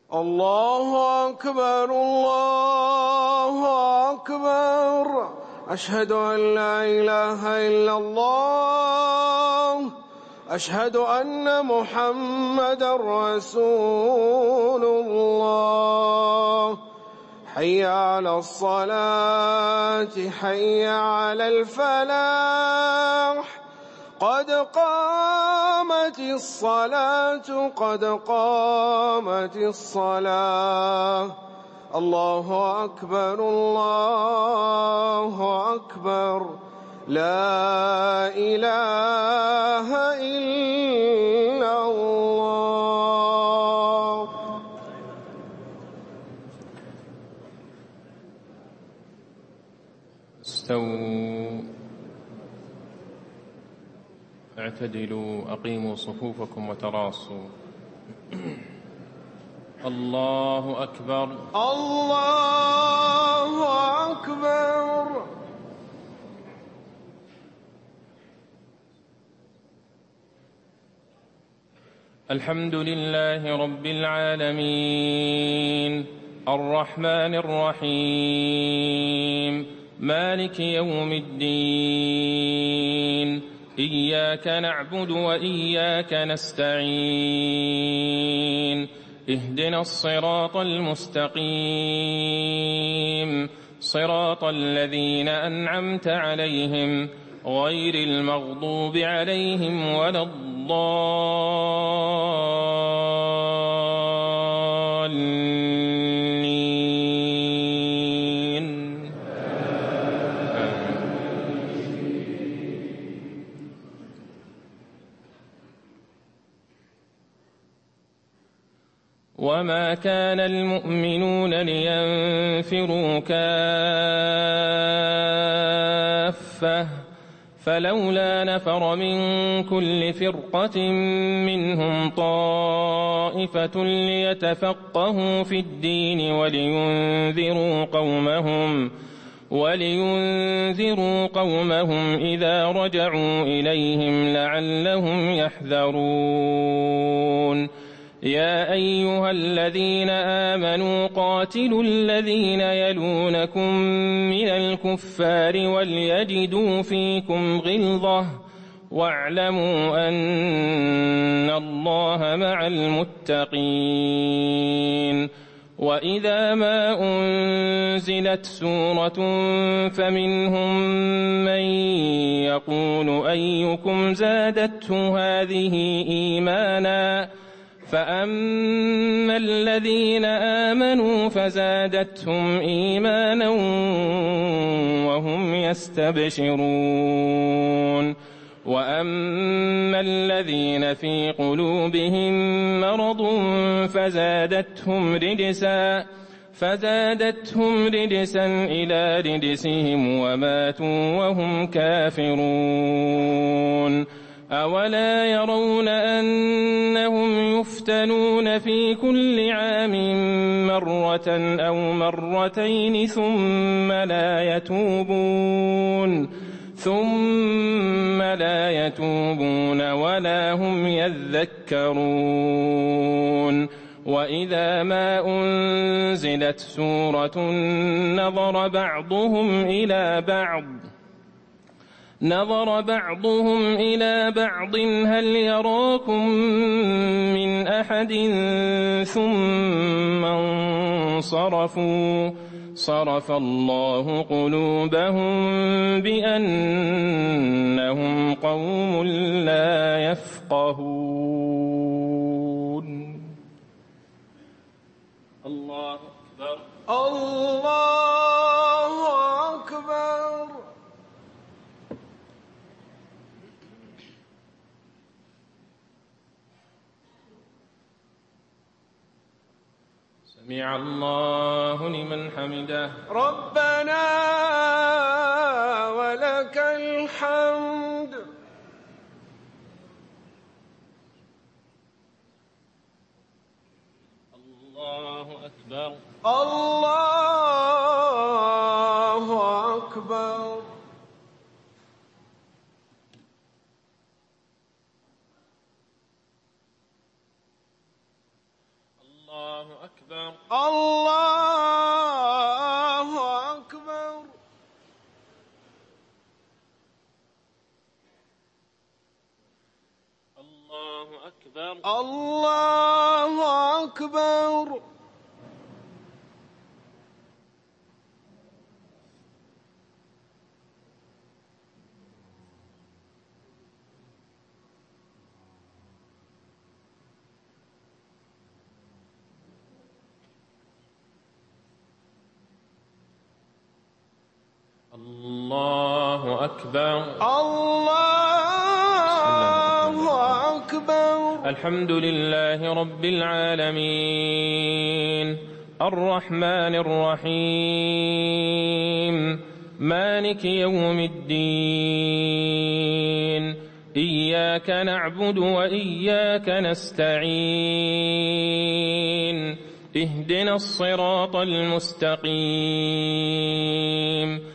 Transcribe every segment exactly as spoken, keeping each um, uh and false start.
الله أكبر الله أكبر. أشهد أن لا إله إلا الله. أشهد أن محمدًا رسول الله. حي على الصلاة حي على الفلاح. قد قامت الصلاة قد قامت الصلاة. الله أكبر الله أكبر. لا إله إلا الله. استووا، اعتدلوا، أقيموا صفوفكم وتراصوا. الله أكبر الله أكبر. الحمد لله رب العالمين، الرحمن الرحيم، مالك يوم الدين، إياك نعبد وإياك نستعين، اهدنا الصراط المستقيم، صراط الذين أنعمت عليهم غير المغضوب عليهم ولا الضالين. وما كان المؤمنون لينفروا كافة، فلولا نفر من كل فرقة منهم طائفة ليتفقهوا في الدين ولينذروا قومهم ولينذروا قومهم إذا رجعوا إليهم لعلهم يحذرون. يا أيها الذين آمنوا قاتلوا الذين يلونكم من الكفار وليجدوا فيكم غلظة واعلموا أن الله مع المتقين. وإذا ما أنزلت سورة فمنهم من يقول أيكم زادته هذه إيمانا، فأما الذين آمنوا فزادتهم إيمانا وهم يستبشرون. وأما الذين في قلوبهم مرض فزادتهم رجسا فزادتهم رجسا إلى رجسهم وماتوا وهم كافرون. أولا يرون أنهم يفتنون في كل عام مرة أو مرتين ثم لا يتوبون ثم لا يتوبون ولا هم يذكرون. وإذا ما أنزلت سورة نظر بعضهم إلى بعض نظر بعضهم إلى بعض هل يراكم من أحد ثم انصرفوا صرف الله قلوبهم بأنهم قوم لا يفقهون. الله أكبر الله أكبر. سمع الله لمن حمده. ربنا ولك الحمد. الله أكبر الله أكبر. الله أكبر. الله أكبر. الله أكبر. الله أكبر. الله أكبر. الله أكبر. الحمد لله رب العالمين الرحمن الرحيم مالك يوم الدين إياك نعبد وإياك نستعين اهدنا الصراط المستقيم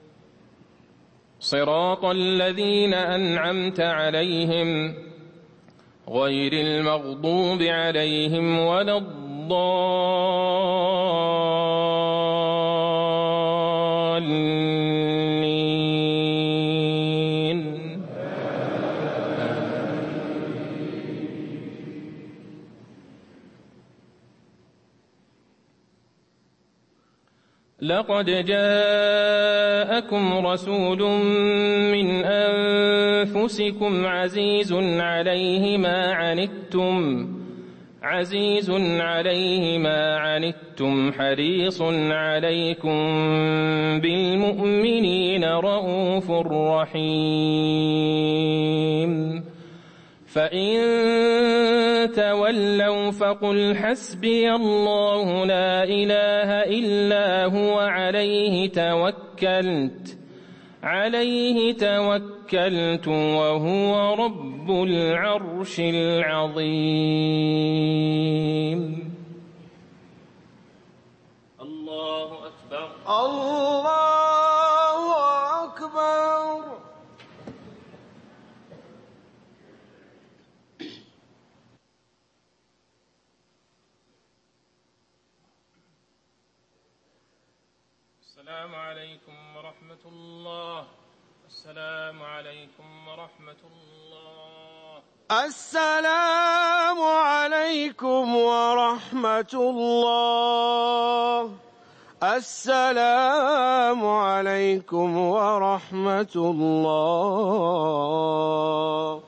صراط الذين أنعمت عليهم غير المغضوب عليهم ولا الضالين. لقد جاءكم رسول من أنفسكم عزيز عليه ما عنتم عزيز عليه ما عنتم حريص عليكم بالمؤمنين رءوف رحيم. فإن تولوا فقل حسبي الله لا إله إلا هو عليه توكلت عليه توكلت وهو رب العرش العظيم. الله أكبر. الله أكبر. السلام عليكم ورحمة الله. السلام عليكم ورحمة الله. السلام عليكم ورحمة الله. السلام عليكم ورحمة الله.